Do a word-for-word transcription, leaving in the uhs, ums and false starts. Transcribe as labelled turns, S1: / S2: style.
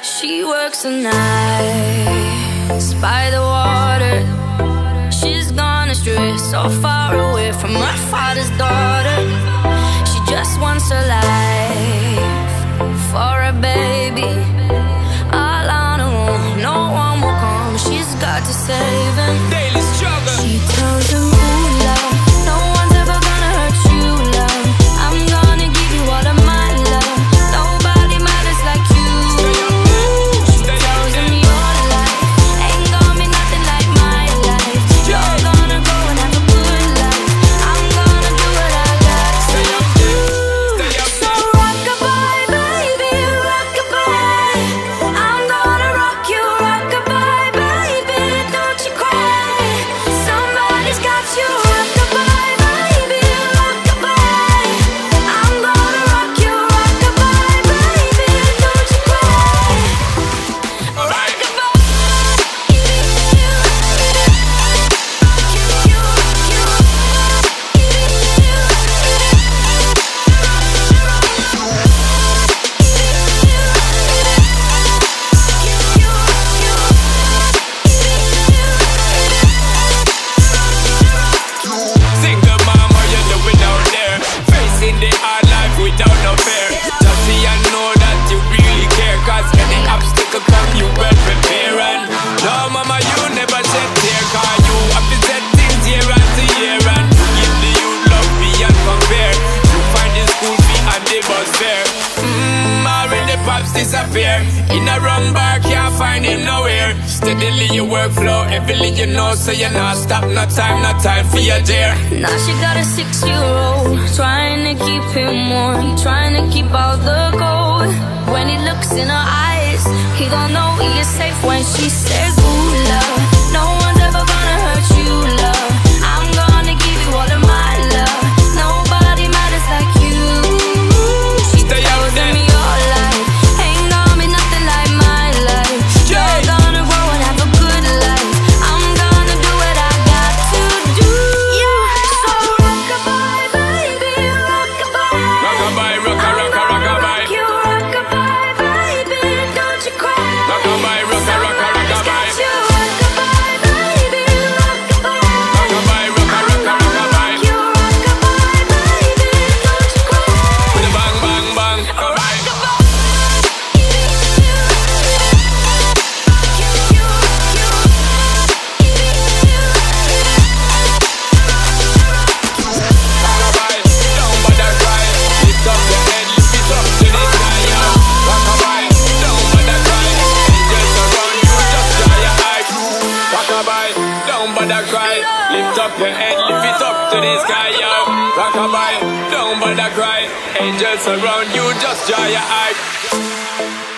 S1: She works the nights by the water. She's gone astray, so far away from her father's daughter. She just wants a life for a baby. All on her own, no one will come. She's got to save him.
S2: Daily struggle.
S1: She tells him, ooh, love, no one's ever gonna hurt you, love. I'm gonna give you all of my love. Nobody matters like you. She tells him your life ain't gonna be nothing like my life. You're gonna go and have a good life. I'm gonna do what I got to do. So rock-a-bye, baby, rock-a-bye. I'm gonna rock you, rock-a-bye, baby. Don't you cry. Somebody's got you, rock-a-bye, baby, rock-a-bye. I'm gonna rock you, rock-a-bye, baby. Don't you cry. Rock-a-bye.
S2: Single mom, how you doing out there? Facing the hard life without no fear. Just see and know that you really care, cause any obstacle come you well prepare. And no mama, you never shed tear, cause you have to set things year after year. And give the youth love beyond compare. You find the school fee and the bus fare. Mmm, already pops disappear. In a wrong bar, can't find him nowhere. Steadily your workflow, everything you know, so you're not stop, no time, no time for your dear.
S1: Now she got a six-year-old, trying to keep him warm, trying to keep all the gold. When he looks in her eyes, he don't know he is safe when she says, ooh, love, no one's ever gonna hurt you, love. I'm gonna give you all of my love. Nobody matters like you. She
S2: Stay out
S1: tells
S2: there.
S1: me your life ain't gonna be nothing like my life. You're gonna grow and have a good life. I'm gonna do what I got to do. So rock-a-bye, baby, rock-a-bye.
S2: Rock-a-bye, rocka, rocka, rock-a-bye.
S1: You rock-a-bye, baby, don't you cry.
S2: Rock-a-bye, rocka, rocka, rock-a-bye.
S1: You rock-a-bye, baby, rock-a-bye.
S2: Rock-a-bye, rocka, rocka, rock-a-bye.
S1: You rock-a-bye, baby, don't you cry.
S2: With a bang, bang, bang, alright. Rock-a-bye, don't bother cry. Lift up your head, lift it up to the sky, yo. Rock-a-bye, don't bother cry. Angels around you, just dry your eyes. Rock-a-bye, don't bother cry. Lift up your head, lift it up to the sky, yo. Rock-a-bye, don't bother cry. Angels around you, just dry your eyes.